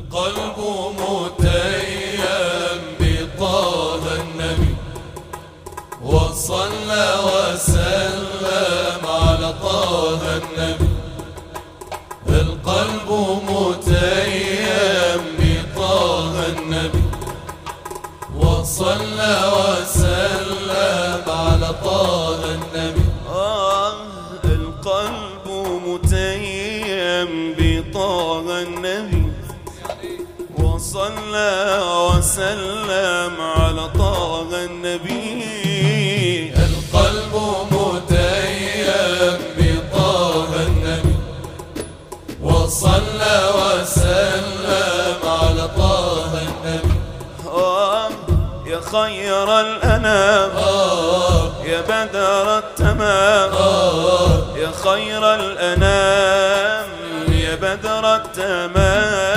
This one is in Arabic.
القلب متيم بطه النبي، وصلى وسلم على طه النبي. القلب متيم بطه النبي، وصلى وسلم على طه النبي. القلب متيم بطه النبي، وصلى وسلم على طه النبي. القلب متيم بطه النبي، وصلى وسلم على طه النبي. يا خير الأنام، يا بدر التمام، يا خير الأنام، يا بدر التمام.